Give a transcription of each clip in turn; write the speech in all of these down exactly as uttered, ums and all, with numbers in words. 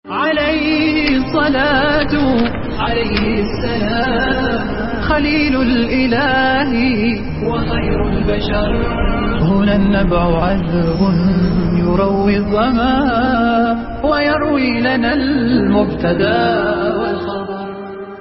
عليه الصلاة عليه السلام خليل الإله وخير البشر. هنا النبع عذب يروي الظما ويروي لنا المبتدا والخبر.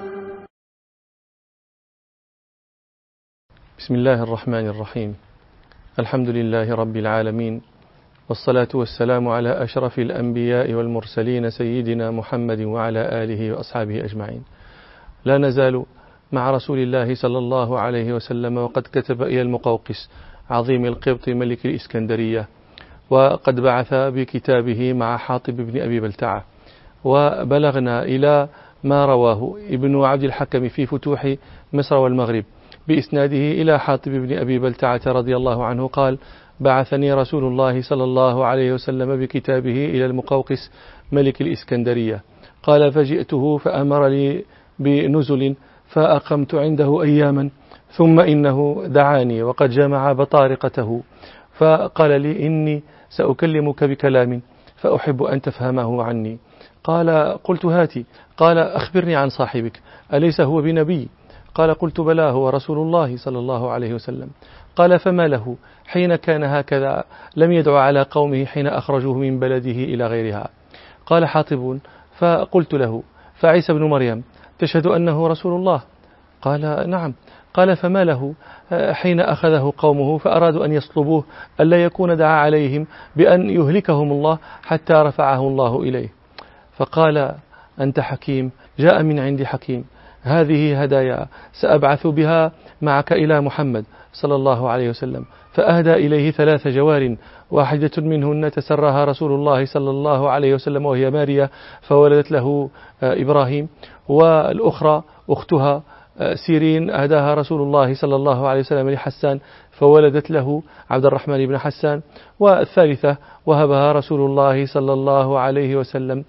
بسم الله الرحمن الرحيم. الحمد لله رب العالمين، والصلاة والسلام على أشرف الأنبياء والمرسلين سيدنا محمد وعلى آله وأصحابه أجمعين. لا نزال مع رسول الله صلى الله عليه وسلم، وقد كتب إلى المقوقس عظيم القبط ملك الإسكندرية، وقد بعث بكتابه مع حاطب بن أبي بلتعة، وبلغنا إلى ما رواه ابن عبد الحكم في فتوح مصر والمغرب بإسناده إلى حاطب بن أبي بلتعة رضي الله عنه قال: بعثني رسول الله صلى الله عليه وسلم بكتابه إلى المقوقس ملك الإسكندرية. قال: فجئته فأمر لي بنزل فأقمت عنده أياما، ثم إنه دعاني وقد جمع بطارقته فقال لي: إني سأكلمك بكلام فأحب أن تفهمه عني. قال: قلت: هاتي. قال: أخبرني عن صاحبك، أليس هو بنبي؟ قال: قلت: بلى، هو رسول الله صلى الله عليه وسلم. قال: فما له حين كان هكذا لم يدع على قومه حين أخرجوه من بلده إلى غيرها؟ قال حاطب: فقلت له: فعيسى بن مريم تشهد أنه رسول الله؟ قال: نعم. قال: فما له حين أخذه قومه فأرادوا أن يصلبوه ألا يكون دعا عليهم بأن يهلكهم الله حتى رفعه الله إليه؟ فقال: أنت حكيم، جاء من عند حكيم، هذه هدايا سأبعث بها معك إلى محمد صلى الله عليه وسلم. فأهدى إليه ثلاث جوار، واحدة منهن تسرها رسول الله صلى الله عليه وسلم وهي ماريا فولدت له إبراهيم، والأخرى أختها سيرين أهداها رسول الله صلى الله عليه وسلم لحسان فولدت له عبد الرحمن بن حسان، والثالثة وهبها رسول الله صلى الله عليه وسلم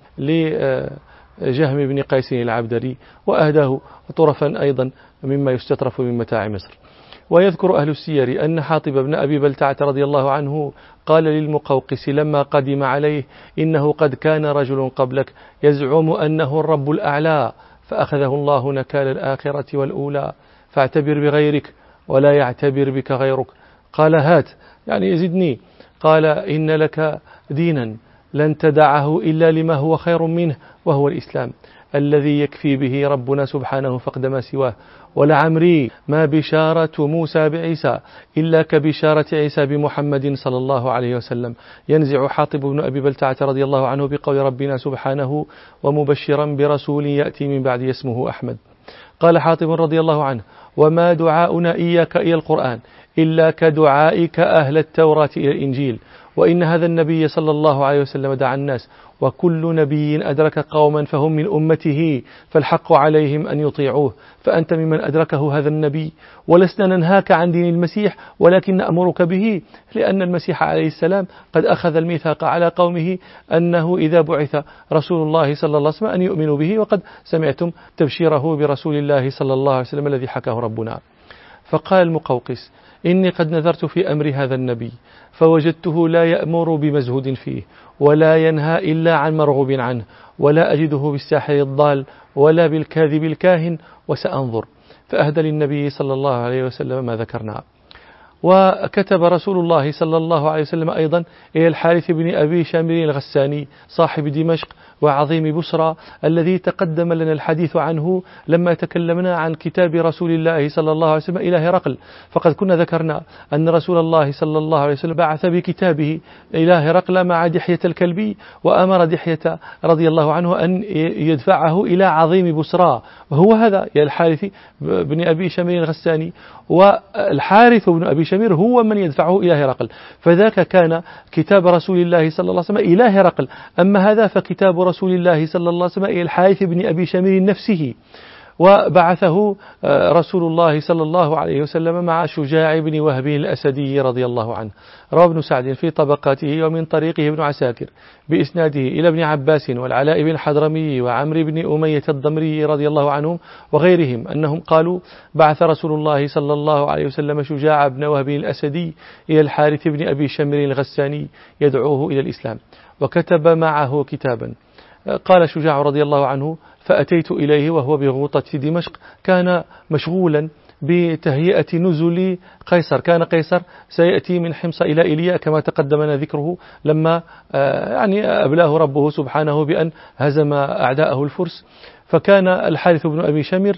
لجهم بن قيس العبدري، وأهداه طرفا أيضا مما يستطرف من متاع مصر. ويذكر أهل السير أن حاطب بن أبي بلتعة رضي الله عنه قال للمقوقس لما قدم عليه: إنه قد كان رجل قبلك يزعم أنه الرب الأعلى، فأخذه الله نكال الآخرة والأولى، فاعتبر بغيرك ولا يعتبر بك غيرك. قال: هات، يعني يزدني. قال: إن لك دينا لن تدعه إلا لما هو خير منه، وهو الإسلام الذي يكفي به ربنا سبحانه فقد ما سواه. ولعمري ما بشارة موسى بعيسى إلا كبشارة عيسى بمحمد صلى الله عليه وسلم. ينزع حاطب بن أبي بلتعة رضي الله عنه بقول ربنا سبحانه: ومبشرا برسول يأتي من بعد اسمه أحمد. قال حاطب رضي الله عنه: وما دعاؤنا إياك إلى القرآن إلا كدعائك أهل التوراة إلى الإنجيل، وإن هذا النبي صلى الله عليه وسلم دعا الناس، وكل نبي أدرك قوما فهم من أمته، فالحق عليهم أن يطيعوه، فأنت ممن أدركه هذا النبي. ولسنا ننهاك عن دين المسيح، ولكن نأمرك به، لأن المسيح عليه السلام قد أخذ الميثاق على قومه أنه إذا بعث رسول الله صلى الله عليه وسلم أن يؤمنوا به، وقد سمعتم تبشيره برسول الله صلى الله عليه وسلم الذي حكاه ربنا. فقال المقوقس: إني قد نذرت في أمر هذا النبي فوجدته لا يأمر بمزهود فيه، ولا ينهى إلا عن مرغوب عنه، ولا أجده بالساحر الضال ولا بالكاذب الكاهن، وسأنظر. فأهدى للنبي صلى الله عليه وسلم ما ذكرنا. وكتب رسول الله صلى الله عليه وسلم أيضا إلى الحارث بن أبي شامر الغساني صاحب دمشق وعظيم بصرى، الذي تقدم لنا الحديث عنه لما تكلمنا عن كتاب رسول الله صلى الله عليه وسلم إلى هرقل. فقد كنا ذكرنا أن رسول الله صلى الله عليه وسلم بعث بكتابه إلى هرقل مع دحية الكلبي، وأمر دحية رضي الله عنه أن يدفعه إلى عظيم بصرى، وهو هذا يا الحارث بن أبي شامر الغساني. والحارث بن أبي شامر هو من يدفعه إلى هرقل، فذاك كان كتاب رسول الله صلى الله عليه وسلم إلى هرقل. أما هذا فكتاب رسول الله صلى الله عليه وسلم إلى الحارث بن أبي شامر نفسه، وبعثه رسول الله صلى الله عليه وسلم مع شجاع بن وهب الأسدي رضي الله عنه. روى ابن سعد في طبقاته ومن طريقه ابن عساكر بإسناده إلى ابن عباس والعلاء بن حضرمي وعمرو بن أمية الضمري رضي الله عنهم وغيرهم أنهم قالوا: بعث رسول الله صلى الله عليه وسلم شجاع بن وهب الأسدي إلى الحارث بن أبي شمر الغساني يدعوه إلى الإسلام، وكتب معه كتابا قال شجاع رضي الله عنه: فأتيت إليه وهو بغوطة دمشق، كان مشغولا بتهيئة نزل قيصر. كان قيصر سيأتي من حمص إلى إيليا كما تقدمنا ذكره، لما يعني أبلاه ربه سبحانه بأن هزم أعداءه الفرس. فكان الحارث بن أبي شمر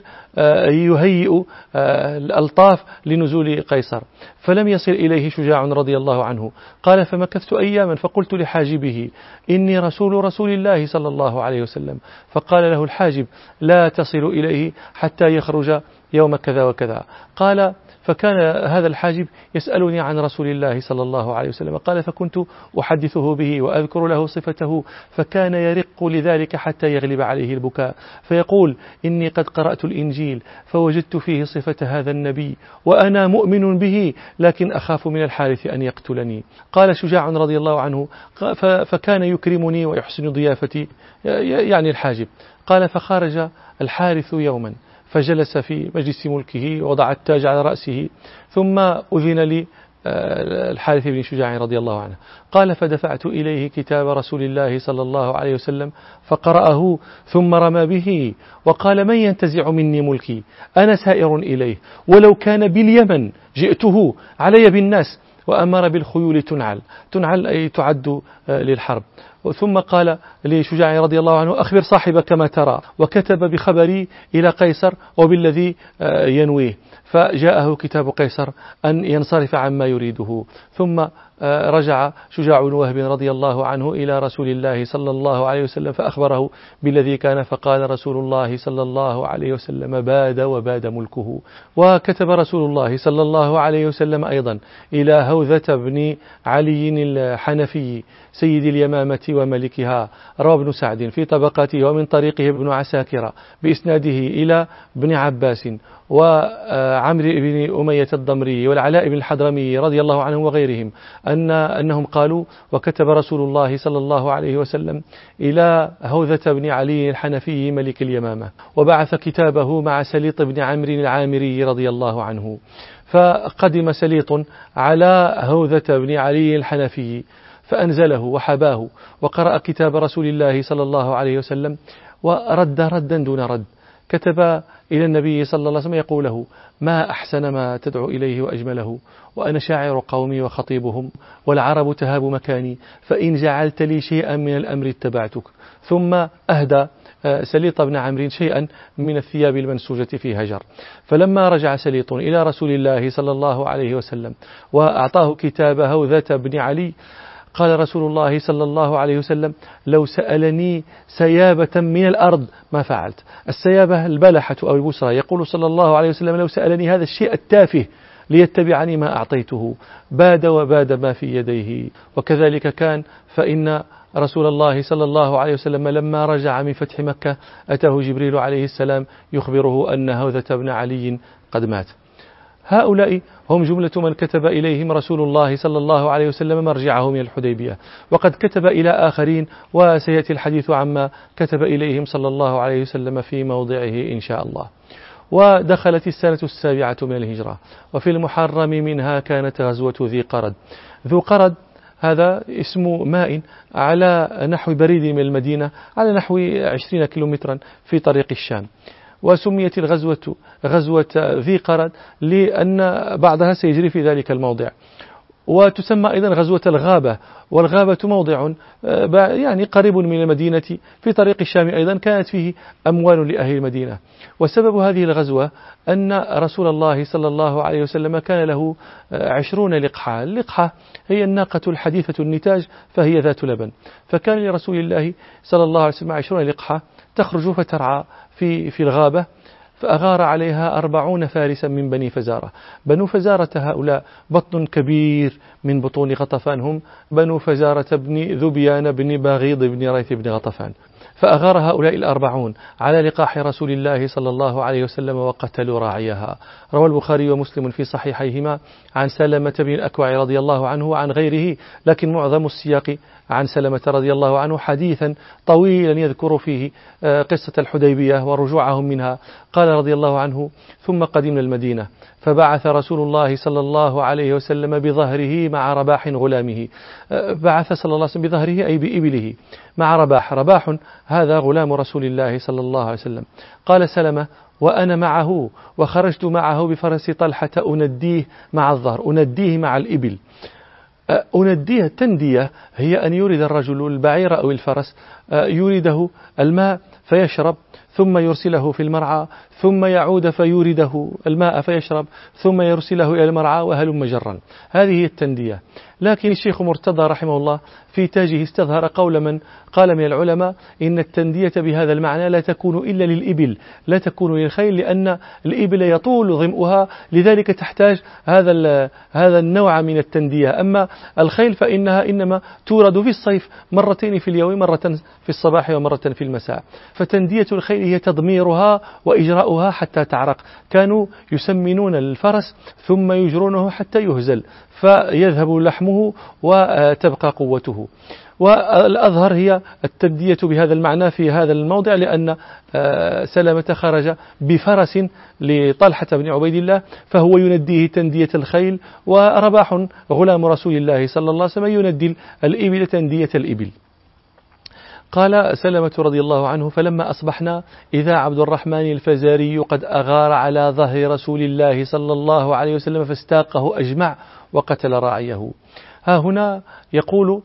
يهيئ الألطاف لنزول قيصر، فلم يصل إليه شجاع رضي الله عنه. قال: فمكثت أياما فقلت لحاجبه: إني رسول رسول الله صلى الله عليه وسلم. فقال له الحاجب: لا تصل إليه حتى يخرج يوم كذا وكذا. قال: فكان هذا الحاجب يسألني عن رسول الله صلى الله عليه وسلم. قال: فكنت أحدثه به وأذكر له صفته، فكان يرق لذلك حتى يغلب عليه البكاء، فيقول: إني قد قرأت الإنجيل فوجدت فيه صفة هذا النبي وأنا مؤمن به، لكن أخاف من الحارث أن يقتلني. قال شجاع رضي الله عنه: فكان يكرمني ويحسن ضيافتي، يعني الحاجب. قال: فخرج الحارث يوما فجلس في مجلس ملكه ووضع التاج على رأسه، ثم أذن لي الحارث بن شجاع رضي الله عنه. قال: فدفعت إليه كتاب رسول الله صلى الله عليه وسلم فقرأه، ثم رمى به وقال: من ينتزع مني ملكي؟ أنا سائر إليه، ولو كان باليمن جئته علي بالناس. وأمر بالخيول تنعل، تنعل أي تعد للحرب. ثم قال لشجاع رضي الله عنه: أخبر صاحبك ما ترى، وكتب بخبري إلى قيصر وبالذي ينويه. فجاءه كتاب قيصر أن ينصرف عما يريده. ثم رجع شجاع بن وهب رضي الله عنه إلى رسول الله صلى الله عليه وسلم فأخبره بالذي كان، فقال رسول الله صلى الله عليه وسلم: باد وباد ملكه. وكتب رسول الله صلى الله عليه وسلم أيضا إلى هوذة بن علي الحنفي سيد اليمامة وملكها. روى ابن سعد في طبقاته ومن طريقه ابن عساكر بإسناده إلى ابن عباس وعمرو بن أمية الضمري والعلاء بن الحضرمي رضي الله عنهم وغيرهم أن أنهم قالوا: وكتب رسول الله صلى الله عليه وسلم إلى هوذة بن علي الحنفي ملك اليمامة، وبعث كتابه مع سليط بن عمرو العامري رضي الله عنه. فقدم سليط على هوذة بن علي الحنفي فأنزله وحباه وقرأ كتاب رسول الله صلى الله عليه وسلم ورد ردا دون رد. كتب إلى النبي صلى الله عليه وسلم يقول له: ما أحسن ما تدعو إليه وأجمله، وأنا شاعر قومي وخطيبهم، والعرب تهاب مكاني، فإن جعلت لي شيئا من الأمر اتبعتك. ثم أهدى سليط بن عمرو شيئا من الثياب المنسوجة في هجر. فلما رجع سليط إلى رسول الله صلى الله عليه وسلم وأعطاه كتاب هوذة بن علي، قال رسول الله صلى الله عليه وسلم: لو سألني سيابة من الأرض ما فعلت. السيابة البلحة أو البسرى. يقول صلى الله عليه وسلم: لو سألني هذا الشيء التافه ليتبعني ما أعطيته. باد وباد ما في يديه. وكذلك كان، فإن رسول الله صلى الله عليه وسلم لما رجع من فتح مكة أتاه جبريل عليه السلام يخبره أن هوذة بن علي قد مات. هؤلاء هم جملة من كتب إليهم رسول الله صلى الله عليه وسلم مرجعه من الحديبية. وقد كتب إلى آخرين، وسيأتي الحديث عما كتب إليهم صلى الله عليه وسلم في موضعه إن شاء الله. ودخلت السنة السابعة من الهجرة، وفي المحرم منها كانت غزوة ذي قرد. ذو قرد هذا اسم ماء على نحو بريد من المدينة، على نحو عشرين كيلومترا في طريق الشام. وسميت الغزوة غزوة ذي قرد لأن بعضها سيجري في ذلك الموضع. وتسمى أيضا غزوة الغابة، والغابة موضع يعني قريب من المدينة في طريق الشام، أيضا كانت فيه أموال لأهل المدينة. وسبب هذه الغزوة أن رسول الله صلى الله عليه وسلم كان له عشرون لقحة. اللقحة هي الناقة الحديثة النتاج، فهي ذات لبن. فكان لرسول الله صلى الله عليه وسلم عشرون لقحة تخرج فترعى في في الغابة. فأغار عليها أربعون فارسا من بني فزارة. بنو فزارة هؤلاء بطن كبير من بطون غطفان، هم بنو فزارة بن ذبيان بن باغيض بن ريث بن غطفان. فأغار هؤلاء الأربعون على لقاح رسول الله صلى الله عليه وسلم وقتلوا راعيها. روى البخاري ومسلم في صحيحيهما عن سلمة بن الأكوع رضي الله عنه وعن غيره، لكن معظم السياق عن سلمة رضي الله عنه حديثا طويلا يذكر فيه قصة الحديبية ورجوعهم منها. قال رضي الله عنه: ثم قدمنا المدينة فبعث رسول الله صلى الله عليه وسلم بظهره مع رباح غلامه. بعث صلى الله عليه وسلم بظهره أي بإبله مع رباح. رباح هذا غلام رسول الله صلى الله عليه وسلم. قال سلمة: وأنا معه وخرجت معه بفرس طلحة أنديه مع الظهر، أنديه مع الإبل. أنديه التندية هي أن يريد الرجل البعير أو الفرس، يريده الماء فيشرب ثم يرسله في المرعى، ثم يعود فيورده الماء فيشرب، ثم يرسله إلى المرعى وهلم جرا. هذه هي التندية. لكن الشيخ مرتضى رحمه الله في تاجه استظهر قول من قال من العلماء إن التندية بهذا المعنى لا تكون إلا للإبل، لا تكون للخيل، لأن الإبل يطول ظمئها، لذلك تحتاج هذا هذا النوع من التندية. أما الخيل فإنها إنما تورد في الصيف مرتين في اليوم، مرة في الصباح ومرة في المساء. فتندية الخيل هي تضميرها وإجراؤها حتى تعرق. كانوا يسمنون الفرس ثم يجرونه حتى يهزل فيذهب لحمه وتبقى قوته. والأظهر هي التندية بهذا المعنى في هذا الموضع، لأن سلمة خرج بفرس لطلحة بن عبيد الله فهو ينديه تندية الخيل، ورباح غلام رسول الله صلى الله عليه وسلم يندي الإبل تندية الإبل. قال سلمة رضي الله عنه: فلما أصبحنا إذا عبد الرحمن الفزاري قد أغار على ظهر رسول الله صلى الله عليه وسلم فاستاقه أجمع وقتل راعيه. ها هنا يقول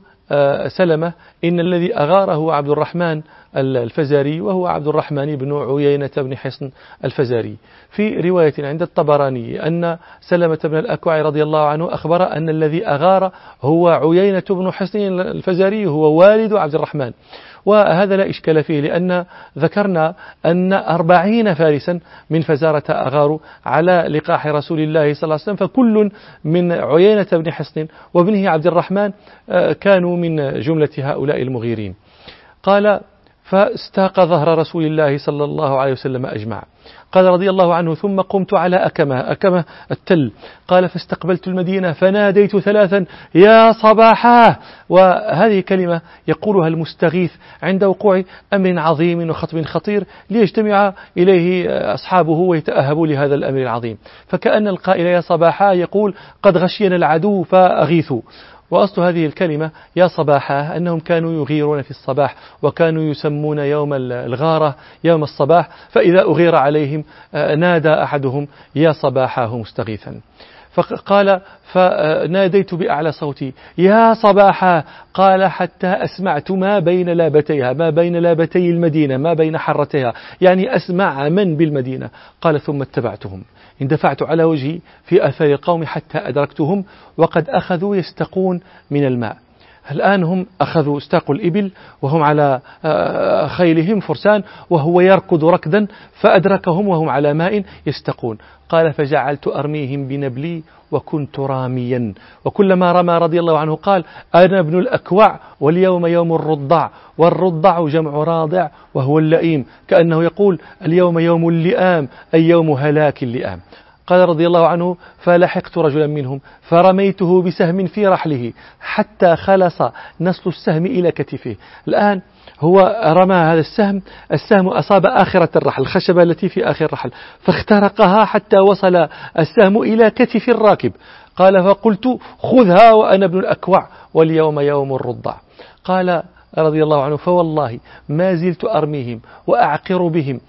سلمة إن الذي أغاره عبد الرحمن الفزاري، وهو عبد الرحمن بن عيينة بن حصن الفزاري. في رواية عند الطبراني أن سلمة بن الأكوع رضي الله عنه أخبر أن الذي أغار هو عيينة بن حصن الفزاري، هو والد عبد الرحمن. وهذا لا إشكال فيه، لأن ذكرنا أن أربعين فارسا من فزارة أغاروا على لقاح رسول الله صلى الله عليه وسلم، فكل من عيينة بن حصن وابنه عبد الرحمن كانوا من جملة هؤلاء المغيرين. قال: فاستاق ظهر رسول الله صلى الله عليه وسلم أجمع. قال رضي الله عنه: ثم قمت على أكمة، أكمة التل. قال: فاستقبلت المدينة فناديت ثلاثا: يا صباحاه. وهذه كلمة يقولها المستغيث عند وقوع أمر عظيم وخطب خطير ليجتمع إليه أصحابه ويتأهبوا لهذا الأمر العظيم. فكأن القائل يا صباحاه يقول: قد غشينا العدو فأغيثوا. وأصل هذه الكلمة يا صباحا أنهم كانوا يغيرون في الصباح، وكانوا يسمون يوم الغارة يوم الصباح، فإذا أغير عليهم نادى أحدهم يا صباحاه مستغيثا. فقال: فناديت بأعلى صوتي يا صباحا. قال: حتى أسمعت ما بين لابتيها، ما بين لابتي المدينة، ما بين حرتها، يعني أسمع من بالمدينة. قال: ثم اتبعتهم، اندفعت على وجهي في أثر القوم حتى أدركتهم وقد أخذوا يستقون من الماء. الآن هم أخذوا استاقوا الإبل وهم على خيلهم فرسان، وهو يركض ركدا فأدركهم وهم على ماء يستقون. قال: فجعلت أرميهم بنبلي وكنت راميا. وكلما رمى رضي الله عنه قال: أنا ابن الأكوع واليوم يوم الرضع، والرضع جمع راضع وهو اللئيم، كأنه يقول اليوم يوم اللئام أي يوم هلاك اللئام. قال رضي الله عنه: فلحقت رجلا منهم فرميته بسهم في رحله حتى خلص نصل السهم إلى كتفه. الآن هو رمى هذا السهم، السهم أصاب آخرة الرحل، الخشبة التي في آخر الرحل، فاخترقها حتى وصل السهم إلى كتف الراكب. قال: فقلت خذها وأنا ابن الأكوع واليوم يوم الرضع. قال رضي الله عنه: فوالله ما زلت أرميهم وأعقر بهم.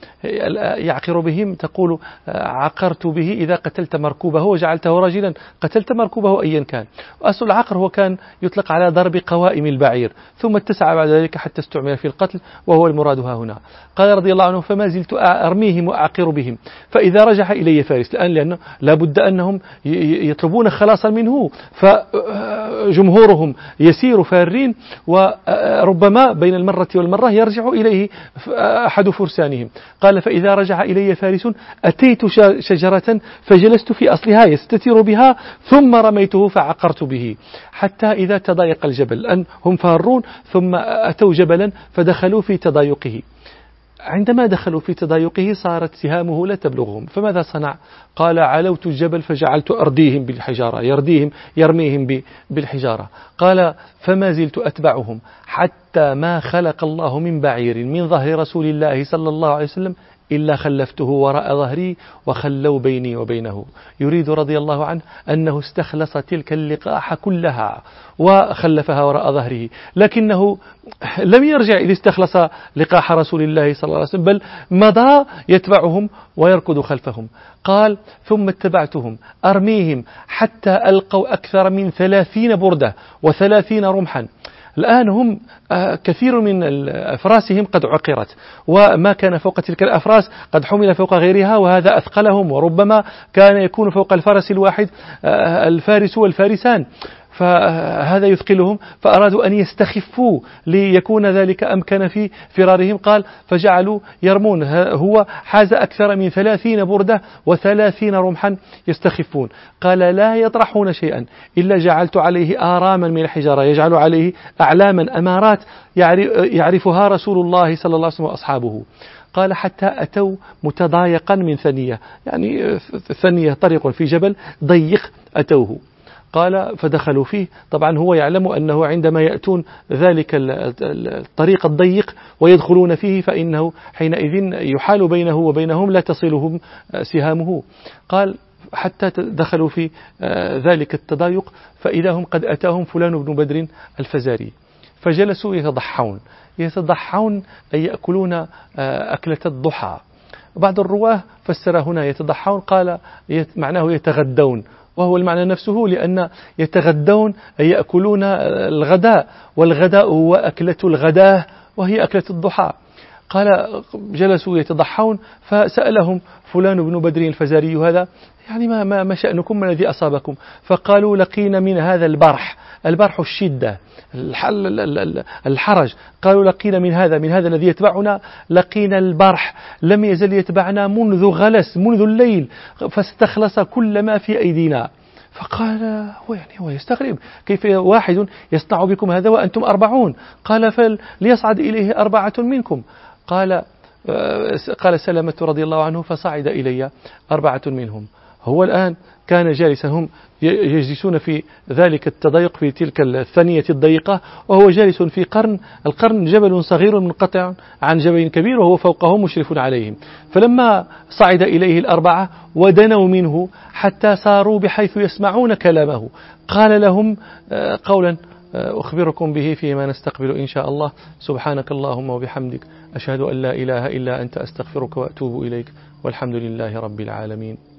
يعقر بهم تقول عقرت به إذا قتلت مركوبه وجعلته رجلا قتلت مركوبه أيا كان. وأصل العقر هو كان يطلق على ضرب قوائم البعير، ثم اتسع بعد ذلك حتى استعمل في القتل، وهو المراد ها هنا. قال رضي الله عنه: فما زلت أرميهم وأعقر بهم، فإذا رجح إلي فارس، الآن لأنه لابد أنهم يطلبون خلاصا منه، فجمهورهم يسير فارين، وربما بين المرة والمرة يرجع إليه أحد فرسانهم. قال: فإذا رجع إلي فارس أتيت شجرة فجلست في أصلها يستتر بها، ثم رميته فعقرت به حتى إذا تضايق الجبل، أن هم فارون ثم أتوا جبلا فدخلوا في تضايقه. عندما دخلوا في تضايقه صارت سهامه لا تبلغهم، فماذا صنع؟ قال علوت الجبل فجعلت أرديهم بالحجارة، يرديهم يرميهم بالحجارة. قال فما زلت أتبعهم حتى ما خلق الله من بعير من ظهر رسول الله صلى الله عليه وسلم إلا خلفته وراء ظهري وخلوا بيني وبينه. يريد رضي الله عنه أنه استخلص تلك اللقاح كلها وخلفها وراء ظهره، لكنه لم يرجع إذ استخلص لقاح رسول الله صلى الله عليه وسلم، بل مضى يتبعهم ويركض خلفهم. قال ثم اتبعتهم أرميهم حتى ألقوا أكثر من ثلاثين بردة وثلاثين رمحا. الآن هم كثير من أفراسهم قد عقرت، وما كان فوق تلك الأفراس قد حمل فوق غيرها، وهذا أثقلهم، وربما كان يكون فوق الفرس الواحد الفارس والفارسان، فهذا يثقلهم، فأرادوا أن يستخفوا ليكون ذلك أمكن في فرارهم. قال فجعلوا يرمون، هو حاز أكثر من ثلاثين بردة وثلاثين رمحا يستخفون. قال لا يطرحون شيئا إلا جعلت عليه آراما من الحجارة، يجعل عليه أعلاما أمارات يعرفها رسول الله صلى الله عليه وسلم وأصحابه. قال حتى أتوا متضايقا من ثنية، يعني ثنية طريق في جبل ضيق أتوه. قال فدخلوا فيه، طبعا هو يعلم أنه عندما يأتون ذلك الطريق الضيق ويدخلون فيه فإنه حينئذ يحال بينه وبينهم لا تصلهم سهامه. قال حتى دخلوا في ذلك التضايق فإذا هم قد أتاهم فلان بن بدر الفزاري، فجلسوا يتضحون يتضحون أي يأكلون أكلة الضحى. بعض الرواه فسر هنا يتضحون قال معناه يتغدون، وهو المعنى نفسه، لأن يتغدون أي يأكلون الغداء، والغداء هو أكلة الغداء وهي أكلة الضحى. قال جلسوا يتضحون فسألهم فلان بن بدر الفزاري هذا يعني ما, ما, ما شأنكم، ما الذي أصابكم؟ فقالوا لقينا من هذا البرح، البرح الشدة الحرج، قالوا لقينا من هذا من هذا الذي يتبعنا لقينا البرح، لم يزل يتبعنا منذ غلس منذ الليل، فاستخلص كل ما في أيدينا. فقال هو يعني هو يستغرب كيف واحد يصنع بكم هذا وأنتم أربعون؟ قال فليصعد إليه أربعة منكم. قال قال سلمة رضي الله عنه فصعد إلي أربعة منهم. هو الآن كان جالسا، هم يجلسون في ذلك التضيق في تلك الثانية الضيقة، وهو جالس في قرن، القرن جبل صغير منقطع عن جبل كبير وهو فوقهم مشرف عليهم. فلما صعد إليه الأربعة ودنوا منه حتى صاروا بحيث يسمعون كلامه قال لهم قولا أخبركم به فيما نستقبل إن شاء الله. سبحانك اللهم وبحمدك أشهد أن لا إله إلا أنت أستغفرك وأتوب إليك، والحمد لله رب العالمين.